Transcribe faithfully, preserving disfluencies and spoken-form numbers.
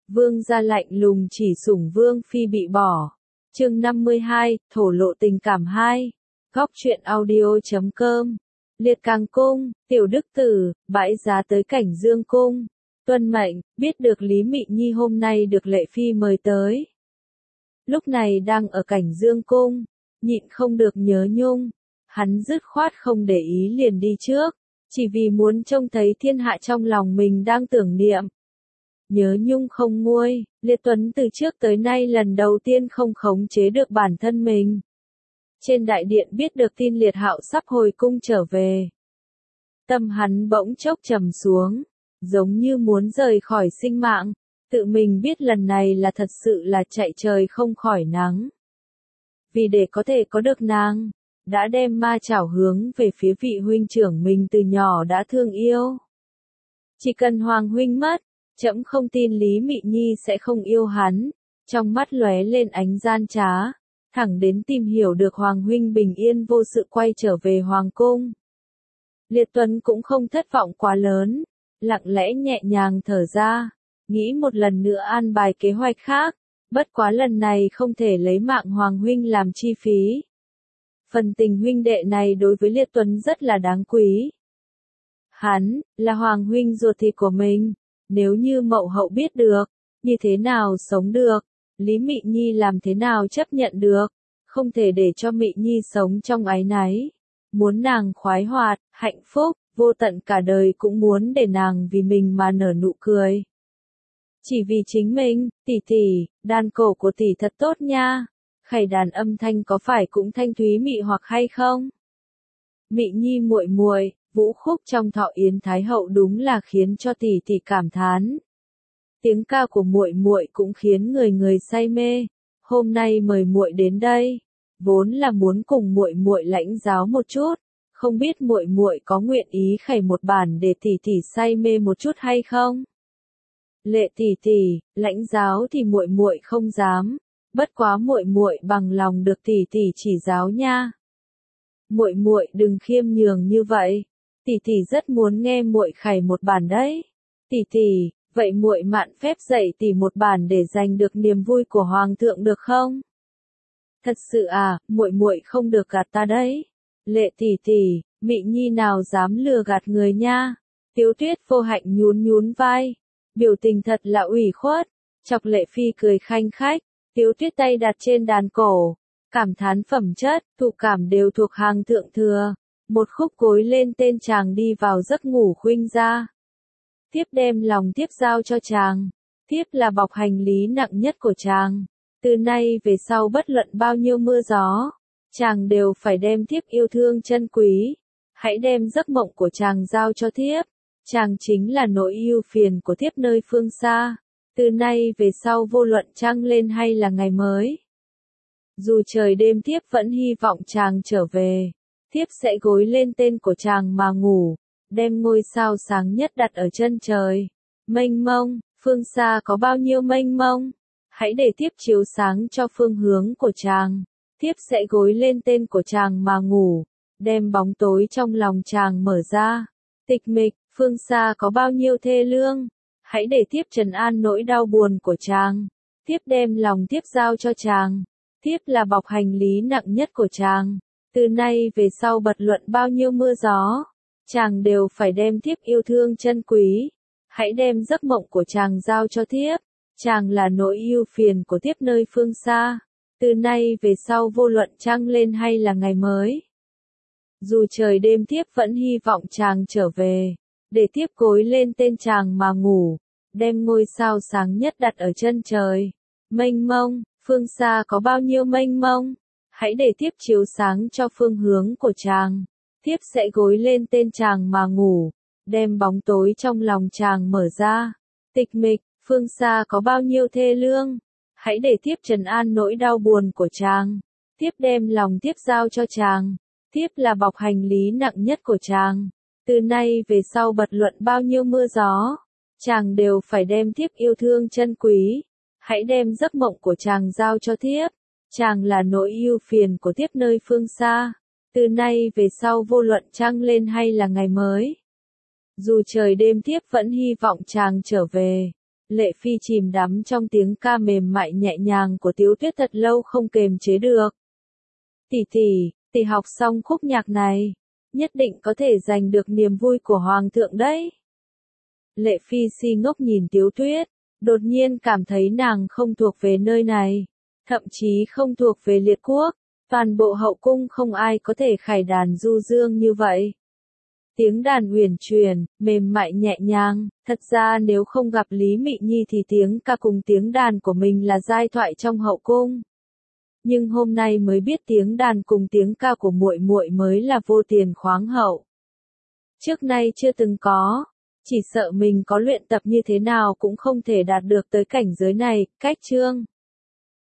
Vương gia lạnh lùng chỉ sủng Vương phi bị bỏ. Chương năm mươi hai, thổ lộ tình cảm hai. Góc truyện audio chấm com. Liệt Càng cung, tiểu đức tử, bãi giá tới Cảnh Dương cung. Tuân mệnh, biết được Lý Mị Nhi hôm nay được lệ phi mời tới. Lúc này đang ở Cảnh Dương cung, nhịn không được nhớ nhung. Hắn dứt khoát không để ý liền đi trước, chỉ vì muốn trông thấy thiên hạ trong lòng mình đang tưởng niệm. Nhớ nhung không nguôi, Liệt Tuấn từ trước tới nay lần đầu tiên không khống chế được bản thân mình. Trên đại điện biết được tin Liệt Hạo sắp hồi cung trở về. Tâm hắn bỗng chốc trầm xuống, giống như muốn rời khỏi sinh mạng, tự mình biết lần này là thật sự là chạy trời không khỏi nắng. Vì để có thể có được nàng, đã đem ma chảo hướng về phía vị huynh trưởng mình từ nhỏ đã thương yêu. Chỉ cần Hoàng huynh mất, trẫm không tin Lý Mị Nhi sẽ không yêu hắn, trong mắt lóe lên ánh gian trá, thẳng đến tìm hiểu được Hoàng huynh bình yên vô sự quay trở về Hoàng cung. Liệt Tuấn cũng không thất vọng quá lớn, lặng lẽ nhẹ nhàng thở ra, nghĩ một lần nữa an bài kế hoạch khác, bất quá lần này không thể lấy mạng Hoàng huynh làm chi phí. Phần tình huynh đệ này đối với Liệt Tuấn rất là đáng quý. Hắn, là Hoàng huynh ruột thịt của mình, nếu như mậu hậu biết được, như thế nào sống được, Lý Mị Nhi làm thế nào chấp nhận được, không thể để cho Mị Nhi sống trong áy náy. Muốn nàng khoái hoạt, hạnh phúc, vô tận cả đời cũng muốn để nàng vì mình mà nở nụ cười. Chỉ vì chính mình, tỷ tỷ, đàn cổ của tỷ thật tốt nha. Khải đàn âm thanh có phải cũng thanh thúy mị hoặc hay không? Mị Nhi muội muội, vũ khúc trong Thọ Yến Thái hậu đúng là khiến cho tỷ tỷ cảm thán. Tiếng ca của muội muội cũng khiến người người say mê. Hôm nay mời muội đến đây, vốn là muốn cùng muội muội lãnh giáo một chút, không biết muội muội có nguyện ý khải một bản để tỷ tỷ say mê một chút hay không? Lệ tỷ tỷ, lãnh giáo thì muội muội không dám. Bất quá muội muội bằng lòng được tỷ tỷ chỉ giáo nha. Muội muội đừng khiêm nhường như vậy, tỷ tỷ rất muốn nghe muội khải một bản đấy. Tỷ tỷ, vậy muội mạn phép dạy tỷ một bản để giành được niềm vui của hoàng thượng được không? Thật sự à, muội muội không được gạt ta đấy. Lệ tỷ tỷ, Mị Nhi nào dám lừa gạt người nha. Tiếu Tuyết vô hạnh nhún nhún vai, biểu tình thật là ủy khuất, chọc Lệ Phi cười khanh khách. Tiếu Tuyết tay đặt trên đàn cổ, cảm thán phẩm chất, thụ cảm đều thuộc hàng thượng thừa. Một khúc gối lên tên chàng đi vào giấc ngủ khuynh ra. Tiếp đem lòng tiếp giao cho chàng. Tiếp là bọc hành lý nặng nhất của chàng. Từ nay về sau bất luận bao nhiêu mưa gió, chàng đều phải đem thiếp yêu thương chân quý. Hãy đem giấc mộng của chàng giao cho thiếp. Chàng chính là nỗi ưu phiền của thiếp nơi phương xa. Từ nay về sau vô luận trăng lên hay là ngày mới. Dù trời đêm thiếp vẫn hy vọng chàng trở về. Thiếp sẽ gối lên tên của chàng mà ngủ. Đem ngôi sao sáng nhất đặt ở chân trời. Mênh mông, phương xa có bao nhiêu mênh mông. Hãy để thiếp chiếu sáng cho phương hướng của chàng. Thiếp sẽ gối lên tên của chàng mà ngủ. Đem bóng tối trong lòng chàng mở ra. Tịch mịch, phương xa có bao nhiêu thê lương. Hãy để thiếp trấn an nỗi đau buồn của chàng. Thiếp đem lòng thiếp giao cho chàng. Thiếp là bọc hành lý nặng nhất của chàng. Từ nay về sau bật luận bao nhiêu mưa gió, chàng đều phải đem thiếp yêu thương chân quý. Hãy đem giấc mộng của chàng giao cho thiếp. Chàng là nỗi ưu phiền của thiếp nơi phương xa. Từ nay về sau vô luận trăng lên hay là ngày mới. Dù trời đêm thiếp vẫn hy vọng chàng trở về. Để tiếp gối lên tên chàng mà ngủ, đem ngôi sao sáng nhất đặt ở chân trời. Mênh mông, phương xa có bao nhiêu mênh mông. Hãy để tiếp chiếu sáng cho phương hướng của chàng. Tiếp sẽ gối lên tên chàng mà ngủ, đem bóng tối trong lòng chàng mở ra. Tịch mịch, phương xa có bao nhiêu thê lương. Hãy để tiếp trấn an nỗi đau buồn của chàng. Tiếp đem lòng tiếp giao cho chàng. Tiếp là bọc hành lý nặng nhất của chàng. Từ nay về sau bật luận bao nhiêu mưa gió, chàng đều phải đem thiếp yêu thương chân quý. Hãy đem giấc mộng của chàng giao cho thiếp. Chàng là nỗi ưu phiền của thiếp nơi phương xa. Từ nay về sau vô luận trăng lên hay là ngày mới. Dù trời đêm thiếp vẫn hy vọng chàng trở về. Lệ Phi chìm đắm trong tiếng ca mềm mại nhẹ nhàng của Tiếu Tuyết thật lâu không kềm chế được. Tỷ tỷ, tỷ học xong khúc nhạc này, nhất định có thể giành được niềm vui của Hoàng thượng đấy. Lệ Phi si ngốc nhìn Tiếu Tuyết, đột nhiên cảm thấy nàng không thuộc về nơi này, thậm chí không thuộc về liệt quốc, toàn bộ hậu cung không ai có thể khải đàn du dương như vậy. Tiếng đàn uyển chuyển, mềm mại nhẹ nhàng, thật ra nếu không gặp Lý Mị Nhi thì tiếng ca cùng tiếng đàn của mình là giai thoại trong hậu cung. Nhưng hôm nay mới biết tiếng đàn cùng tiếng ca của muội muội mới là vô tiền khoáng hậu. Trước nay chưa từng có, chỉ sợ mình có luyện tập như thế nào cũng không thể đạt được tới cảnh giới này. Cách chương